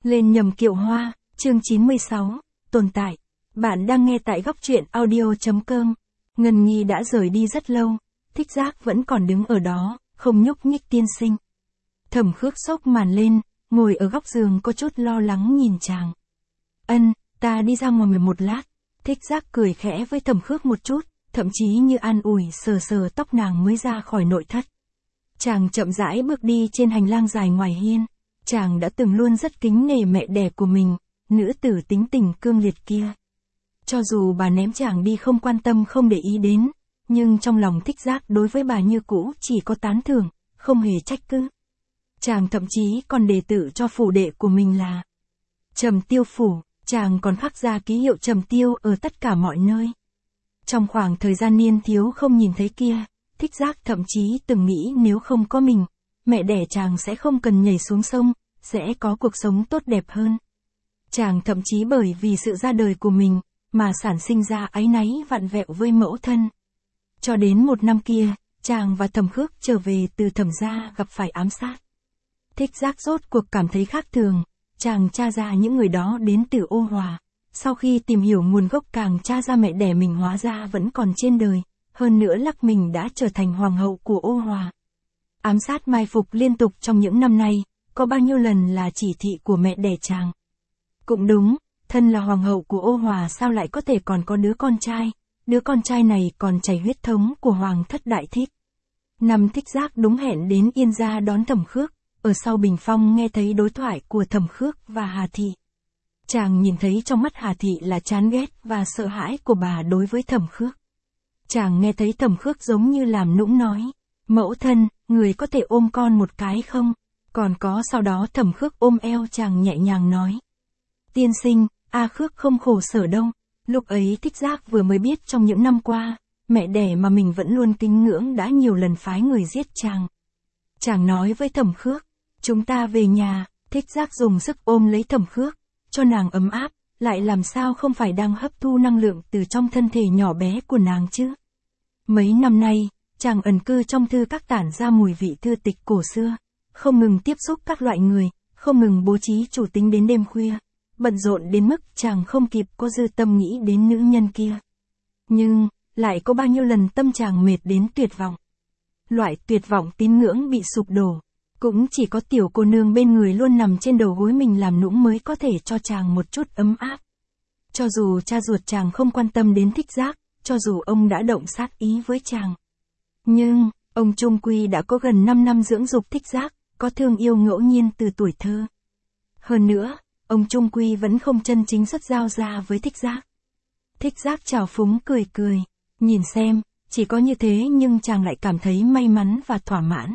Lên nhầm kiệu hoa, chương 96, tồn tại. Bạn đang nghe tại góc truyện audio.com. Ngân Nghi đã rời đi rất lâu, Thích Giác vẫn còn đứng ở đó, không nhúc nhích tiên sinh. Thẩm Khước xốc màn lên, ngồi ở góc giường có chút lo lắng nhìn chàng. Ta đi ra ngoài một lát. Thích Giác cười khẽ với Thẩm Khước một chút, thậm chí như an ủi sờ sờ tóc nàng mới ra khỏi nội thất. Chàng chậm rãi bước đi trên hành lang dài ngoài hiên. Chàng đã từng luôn rất kính nể mẹ đẻ của mình, nữ tử tính tình cương liệt kia. Cho dù bà ném chàng đi không quan tâm không để ý đến, nhưng trong lòng Thích Giác đối với bà như cũ chỉ có tán thưởng, không hề trách cứ. Chàng thậm chí còn đề tự cho phủ đệ của mình là Trầm Tiêu Phủ, chàng còn khắc ra ký hiệu Trầm Tiêu ở tất cả mọi nơi. Trong khoảng thời gian niên thiếu không nhìn thấy kia, Thích Giác thậm chí từng nghĩ nếu không có mình, mẹ đẻ chàng sẽ không cần nhảy xuống sông, sẽ có cuộc sống tốt đẹp hơn. Chàng thậm chí bởi vì sự ra đời của mình, mà sản sinh ra áy náy vặn vẹo với mẫu thân. Cho đến một năm kia, chàng và Thẩm Khước trở về từ Thẩm gia gặp phải ám sát. Thích Giác rốt cuộc cảm thấy khác thường, chàng tra ra những người đó đến từ Ô Hòa. Sau khi tìm hiểu nguồn gốc càng tra ra mẹ đẻ mình hóa ra vẫn còn trên đời, hơn nữa lắc mình đã trở thành hoàng hậu của Ô Hòa. Ám sát mai phục liên tục trong những năm nay, có bao nhiêu lần là chỉ thị của mẹ đẻ chàng. Cũng đúng, thân là hoàng hậu của Ô Hòa sao lại có thể còn có đứa con trai này còn chảy huyết thống của hoàng thất Đại Thích. Năm Thích Giác đúng hẹn đến Yên gia đón Thẩm Khước, ở sau bình phong nghe thấy đối thoại của Thẩm Khước và Hà Thị. Chàng nhìn thấy trong mắt Hà Thị là chán ghét và sợ hãi của bà đối với Thẩm Khước. Chàng nghe thấy Thẩm Khước giống như làm nũng nói, mẫu thân, người có thể ôm con một cái không? Còn có sau đó Thẩm Khước ôm eo chàng nhẹ nhàng nói. Tiên sinh, Khước không khổ sở đâu. Lúc ấy Thích Giác vừa mới biết trong những năm qua, mẹ đẻ mà mình vẫn luôn kính ngưỡng đã nhiều lần phái người giết chàng. Chàng nói với Thẩm Khước, chúng ta về nhà. Thích Giác dùng sức ôm lấy Thẩm Khước, cho nàng ấm áp, lại làm sao không phải đang hấp thu năng lượng từ trong thân thể nhỏ bé của nàng chứ. Mấy năm nay, chàng ẩn cư trong thư các tản ra mùi vị thư tịch cổ xưa, không ngừng tiếp xúc các loại người, không ngừng bố trí chủ tính đến đêm khuya, bận rộn đến mức chàng không kịp có dư tâm nghĩ đến nữ nhân kia. Nhưng, lại có bao nhiêu lần tâm chàng mệt đến tuyệt vọng. Loại tuyệt vọng tín ngưỡng bị sụp đổ, cũng chỉ có tiểu cô nương bên người luôn nằm trên đầu gối mình làm nũng mới có thể cho chàng một chút ấm áp. Cho dù cha ruột chàng không quan tâm đến Thích Giác, cho dù ông đã động sát ý với chàng. Nhưng, ông trung quy đã có gần 5 năm dưỡng dục Thích Giác, có thương yêu ngẫu nhiên từ tuổi thơ. Hơn nữa, ông trung quy vẫn không chân chính xuất giao ra với Thích Giác. Thích Giác trào phúng cười cười, nhìn xem, chỉ có như thế nhưng chàng lại cảm thấy may mắn và thỏa mãn.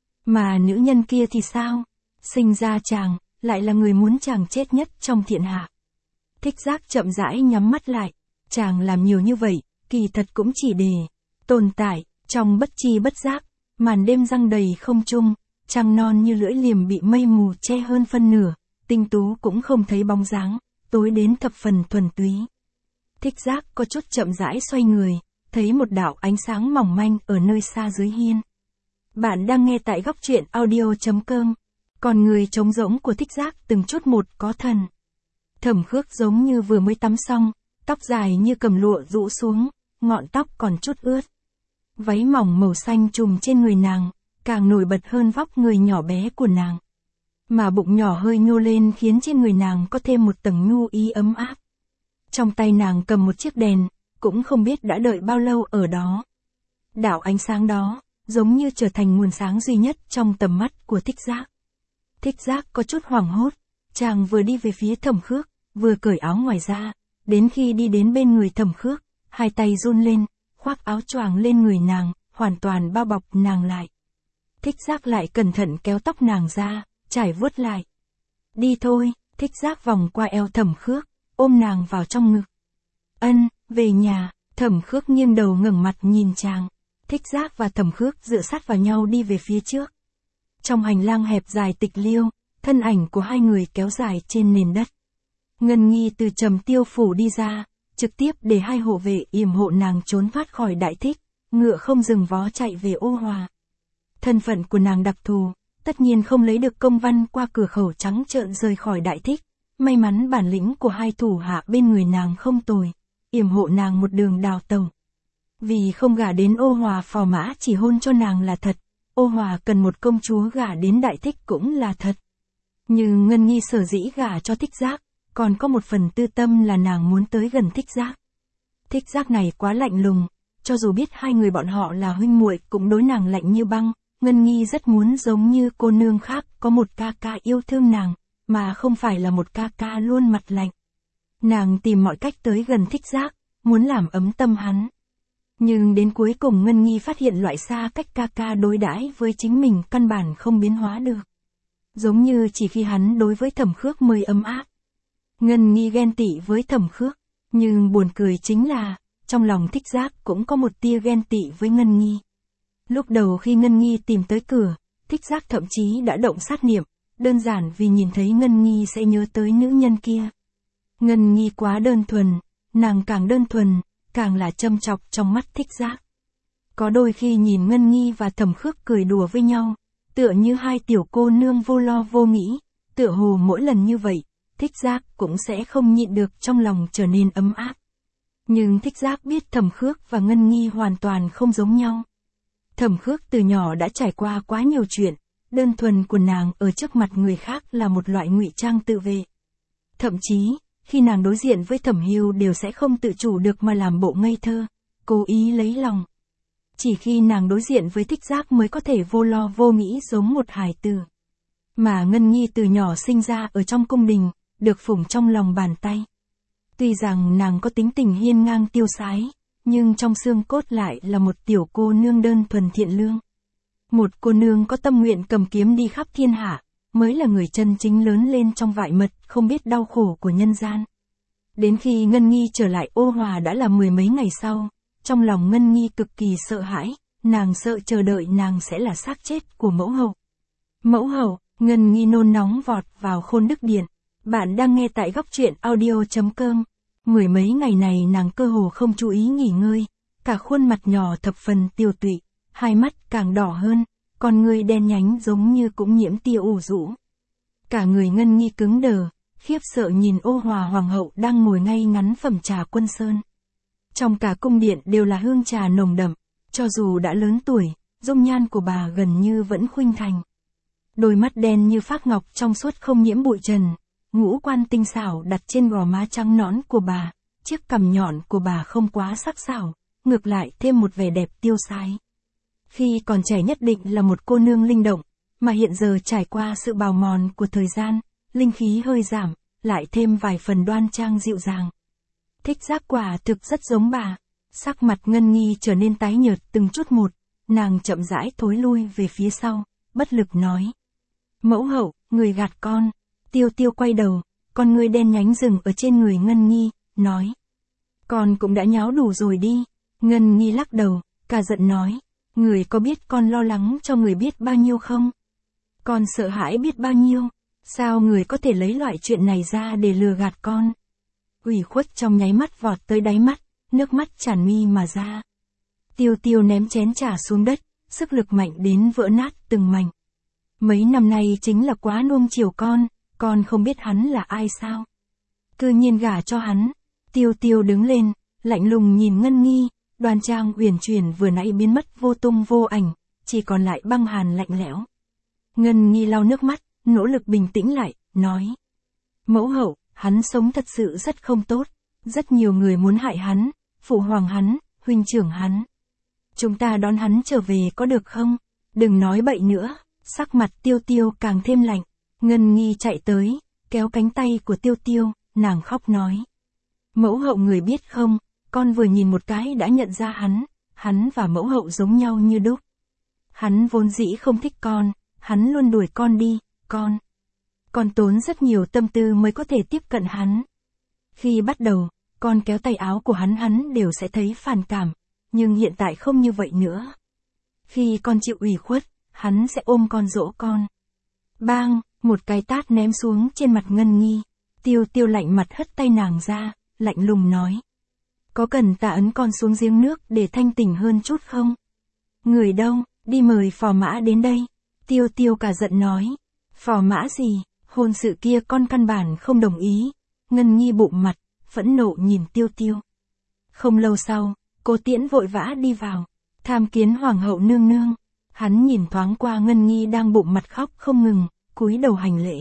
Mà nữ nhân kia thì sao? Sinh ra chàng, lại là người muốn chàng chết nhất trong thiên hạ. Thích Giác chậm rãi nhắm mắt lại, chàng làm nhiều như vậy, kỳ thật cũng chỉ để tồn tại. Trong bất tri bất giác, màn đêm giăng đầy không trung, trăng non như lưỡi liềm bị mây mù che hơn phân nửa, tinh tú cũng không thấy bóng dáng, tối đến thập phần thuần túy. Thích Giác có chút chậm rãi xoay người, thấy một đạo ánh sáng mỏng manh ở nơi xa dưới hiên. Bạn đang nghe tại góc truyện audio.com. Còn người trống rỗng của Thích Giác từng chút một có thần. Thẩm Khước giống như vừa mới tắm xong, tóc dài như cầm lụa rũ xuống, ngọn tóc còn chút ướt. Váy mỏng màu xanh trùm trên người nàng, càng nổi bật hơn vóc người nhỏ bé của nàng. Mà bụng nhỏ hơi nhô lên khiến trên người nàng có thêm một tầng nhu ý ấm áp. Trong tay nàng cầm một chiếc đèn, cũng không biết đã đợi bao lâu ở đó. Đạo ánh sáng đó, giống như trở thành nguồn sáng duy nhất trong tầm mắt của Thích Giác. Thích Giác có chút hoảng hốt, chàng vừa đi về phía Thẩm Khước, vừa cởi áo ngoài ra, đến khi đi đến bên người Thẩm Khước, hai tay run lên, khoác áo choàng lên người nàng, hoàn toàn bao bọc nàng lại. Thích Giác lại cẩn thận kéo tóc nàng ra, trải vuốt lại. Đi thôi, Thích Giác vòng qua eo Thẩm Khước, ôm nàng vào trong ngực. Về nhà. Thẩm Khước nghiêng đầu ngẩng mặt nhìn chàng. Thích Giác và Thẩm Khước dựa sát vào nhau đi về phía trước. Trong hành lang hẹp dài tịch liêu, thân ảnh của hai người kéo dài trên nền đất. Ngân Nghi từ Trầm Tiêu Phủ đi ra, trực tiếp để hai hộ vệ yểm hộ nàng trốn thoát khỏi Đại Thích, ngựa không dừng vó chạy về Ô Hòa. Thân phận của nàng đặc thù, tất nhiên không lấy được công văn qua cửa khẩu trắng trợn rời khỏi Đại Thích. May mắn bản lĩnh của hai thủ hạ bên người nàng không tồi, yểm hộ nàng một đường đào tẩu. Vì không gả đến Ô Hòa, Phò Mã chỉ hôn cho nàng là thật, Ô Hòa cần một công chúa gả đến Đại Thích cũng là thật. Nhưng Ngân Nghi sở dĩ gả cho Thích Giác, còn có một phần tư tâm là nàng muốn tới gần Thích Giác. Thích Giác này quá lạnh lùng, cho dù biết hai người bọn họ là huynh muội cũng đối nàng lạnh như băng. Ngân Nghi rất muốn giống như cô nương khác có một ca ca yêu thương nàng, mà không phải là một ca ca luôn mặt lạnh. Nàng tìm mọi cách tới gần Thích Giác, muốn làm ấm tâm hắn. Nhưng đến cuối cùng Ngân Nghi phát hiện loại xa cách ca ca đối đãi với chính mình căn bản không biến hóa được. Giống như chỉ khi hắn đối với Thẩm Khước mới ấm áp. Ngân Nghi ghen tị với Thẩm Khước, nhưng buồn cười chính là, trong lòng Thích Giác cũng có một tia ghen tị với Ngân Nghi. Lúc đầu khi Ngân Nghi tìm tới cửa, Thích Giác thậm chí đã động sát niệm, đơn giản vì nhìn thấy Ngân Nghi sẽ nhớ tới nữ nhân kia. Ngân Nghi quá đơn thuần, nàng càng đơn thuần, càng là châm chọc trong mắt Thích Giác. Có đôi khi nhìn Ngân Nghi và Thẩm Khước cười đùa với nhau, tựa như hai tiểu cô nương vô lo vô nghĩ, tựa hồ mỗi lần như vậy, Thích Giác cũng sẽ không nhịn được trong lòng trở nên ấm áp. Nhưng Thích Giác biết Thẩm Khước và Ngân Nghi hoàn toàn không giống nhau. Thẩm Khước từ nhỏ đã trải qua quá nhiều chuyện, đơn thuần của nàng ở trước mặt người khác là một loại ngụy trang tự vệ. Thậm chí, khi nàng đối diện với Thẩm Hưu đều sẽ không tự chủ được mà làm bộ ngây thơ, cố ý lấy lòng. Chỉ khi nàng đối diện với Thích Giác mới có thể vô lo vô nghĩ giống một hài tử. Mà Ngân Nghi từ nhỏ sinh ra ở trong cung đình, được phủng trong lòng bàn tay. Tuy rằng nàng có tính tình hiên ngang tiêu sái, nhưng trong xương cốt lại là một tiểu cô nương đơn thuần thiện lương. Một cô nương có tâm nguyện cầm kiếm đi khắp thiên hạ, mới là người chân chính lớn lên trong vại mật, không biết đau khổ của nhân gian. Đến khi Ngân Nghi trở lại Ô Hòa đã là mười mấy ngày sau, trong lòng Ngân Nghi cực kỳ sợ hãi, nàng sợ chờ đợi nàng sẽ là xác chết của mẫu hậu. Mẫu hậu, Ngân Nghi nôn nóng vọt vào Khôn Đức Điện. Bạn đang nghe tại Góc Truyện Audio.com. Mười mấy ngày này nàng cơ hồ không chú ý nghỉ ngơi, cả khuôn mặt nhỏ thập phần tiều tụy, hai mắt càng đỏ hơn, con người đen nhánh giống như cũng nhiễm tia ủ rũ. Cả người Ngân Nghi cứng đờ, khiếp sợ nhìn Ô Hòa hoàng hậu đang ngồi ngay ngắn phẩm trà Quân Sơn. Trong cả cung điện đều là hương trà nồng đậm, cho dù đã lớn tuổi, dung nhan của bà gần như vẫn khuynh thành. Đôi mắt đen như phác ngọc trong suốt không nhiễm bụi trần, ngũ quan tinh xảo đặt trên gò má trắng nõn của bà, chiếc cằm nhọn của bà không quá sắc sảo, ngược lại thêm một vẻ đẹp tiêu sái. Khi còn trẻ nhất định là một cô nương linh động, mà hiện giờ trải qua sự bào mòn của thời gian, linh khí hơi giảm, lại thêm vài phần đoan trang dịu dàng. Thích Giác quả thực rất giống bà, sắc mặt Ngân Nghi trở nên tái nhợt từng chút một, nàng chậm rãi thối lui về phía sau, bất lực nói. Mẫu hậu, người gạt con. Tiêu Tiêu quay đầu, con ngươi đen nhánh dừng ở trên người Ngân Nghi, nói. Con cũng đã nháo đủ rồi đi. Ngân Nghi lắc đầu, cả giận nói. Người có biết con lo lắng cho người biết bao nhiêu không? Con sợ hãi biết bao nhiêu? Sao người có thể lấy loại chuyện này ra để lừa gạt con? Ủy khuất trong nháy mắt vọt tới đáy mắt, nước mắt tràn mi mà ra. Tiêu Tiêu ném chén trà xuống đất, sức lực mạnh đến vỡ nát từng mảnh. Mấy năm nay chính là quá nuông chiều con không biết hắn là ai sao? Cư nhiên gả cho hắn. Tiêu Tiêu đứng lên, lạnh lùng nhìn Ngân Nghi, đoan trang uyển chuyển vừa nãy biến mất vô tung vô ảnh, chỉ còn lại băng hàn lạnh lẽo. Ngân Nghi lau nước mắt, nỗ lực bình tĩnh lại, nói. Mẫu hậu, hắn sống thật sự rất không tốt, rất nhiều người muốn hại hắn, phụ hoàng hắn, huynh trưởng hắn. Chúng ta đón hắn trở về có được không? Đừng nói bậy nữa. Sắc mặt Tiêu Tiêu càng thêm lạnh. Ngân Nghi chạy tới, kéo cánh tay của Tiêu Tiêu, nàng khóc nói. Mẫu hậu người biết không, con vừa nhìn một cái đã nhận ra hắn và mẫu hậu giống nhau như đúc. Hắn vốn dĩ không thích con, hắn luôn đuổi con đi, con tốn rất nhiều tâm tư mới có thể tiếp cận hắn. Khi bắt đầu, con kéo tay áo của hắn đều sẽ thấy phản cảm, nhưng hiện tại không như vậy nữa. Khi con chịu ủy khuất, hắn sẽ ôm con dỗ con. Bang, một cái tát ném xuống trên mặt Ngân Nghi. Tiêu Tiêu lạnh mặt hất tay nàng ra, lạnh lùng nói. Có cần ta ấn con xuống giếng nước để thanh tỉnh hơn chút không? Người đâu, đi mời phò mã đến đây. Tiêu Tiêu cả giận nói. Phò mã gì, hôn sự kia con căn bản không đồng ý. Ngân Nhi bụng mặt, phẫn nộ nhìn Tiêu Tiêu. Không lâu sau, Cố Tiễn vội vã đi vào, tham kiến hoàng hậu nương nương. Hắn nhìn thoáng qua Ngân Nhi đang bụng mặt khóc không ngừng, cúi đầu hành lễ.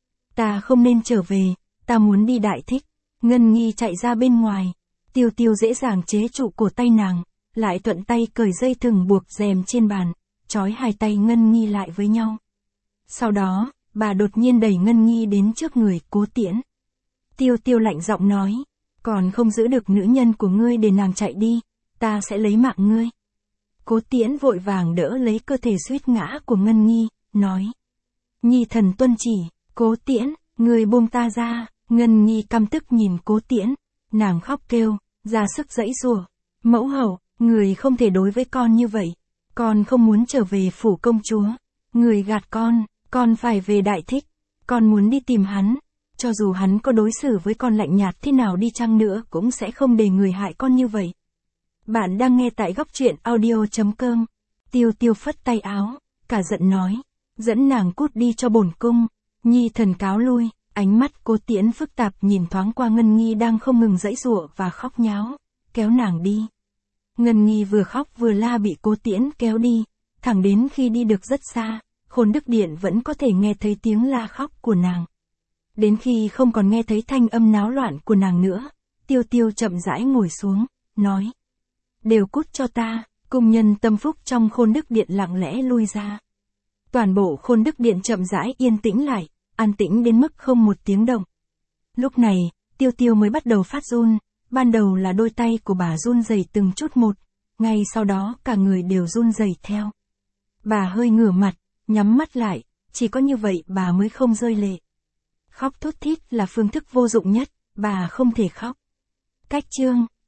Ta không nên trở về, ta muốn đi đại thích. Ngân Nhi chạy ra bên ngoài. Tiêu Tiêu dễ dàng chế trụ cổ tay nàng, lại thuận tay cởi dây thừng buộc rèm trên bàn, trói hai tay Ngân Nhi lại với nhau. Sau đó, bà đột nhiên đẩy Ngân Nhi đến trước người Cố Tiễn. Tiêu Tiêu lạnh giọng nói, còn không giữ được nữ nhân của ngươi để nàng chạy đi, ta sẽ lấy mạng ngươi. Cố Tiễn vội vàng đỡ lấy cơ thể suýt ngã của Ngân Nhi, nói. Nhi thần tuân chỉ. Cố Tiễn, ngươi buông ta ra. Ngân Nhi căm tức nhìn Cố Tiễn, nàng khóc kêu, ra sức giãy giụa. Mẫu hậu, người không thể đối với con như vậy, con không muốn trở về phủ công chúa. Người gạt con phải về đại thích, con muốn đi tìm hắn, cho dù hắn có đối xử với con lạnh nhạt thế nào đi chăng nữa cũng sẽ không để người hại con như vậy. Bạn đang nghe tại góc truyện audio.com. Tiêu Tiêu phất tay áo, cả giận nói, dẫn nàng cút đi cho bổn cung. Nhi thần cáo lui. Ánh mắt Cố Tiễn phức tạp nhìn thoáng qua Ngân Nhi đang không ngừng giãy giụa và khóc nháo, kéo nàng đi. Ngân Nhi vừa khóc vừa la bị Cố Tiễn kéo đi, thẳng đến khi đi được rất xa, Khôn Đức Điện vẫn có thể nghe thấy tiếng la khóc của nàng. Đến khi không còn nghe thấy thanh âm náo loạn của nàng nữa, Tiêu Tiêu chậm rãi ngồi xuống, nói. Đều cút cho ta. Cung nhân tâm phúc trong Khôn Đức Điện lặng lẽ lui ra. Toàn bộ Khôn Đức Điện chậm rãi yên tĩnh lại, an tĩnh đến mức không một tiếng động. Lúc này, Tiêu Tiêu mới bắt đầu phát run, ban đầu là đôi tay của bà run rẩy từng chút một, ngay sau đó cả người đều run rẩy theo. Bà hơi ngửa mặt, nhắm mắt lại, chỉ có như vậy bà mới không rơi lệ. Khóc thút thít là phương thức vô dụng nhất, bà không thể khóc. Cách chương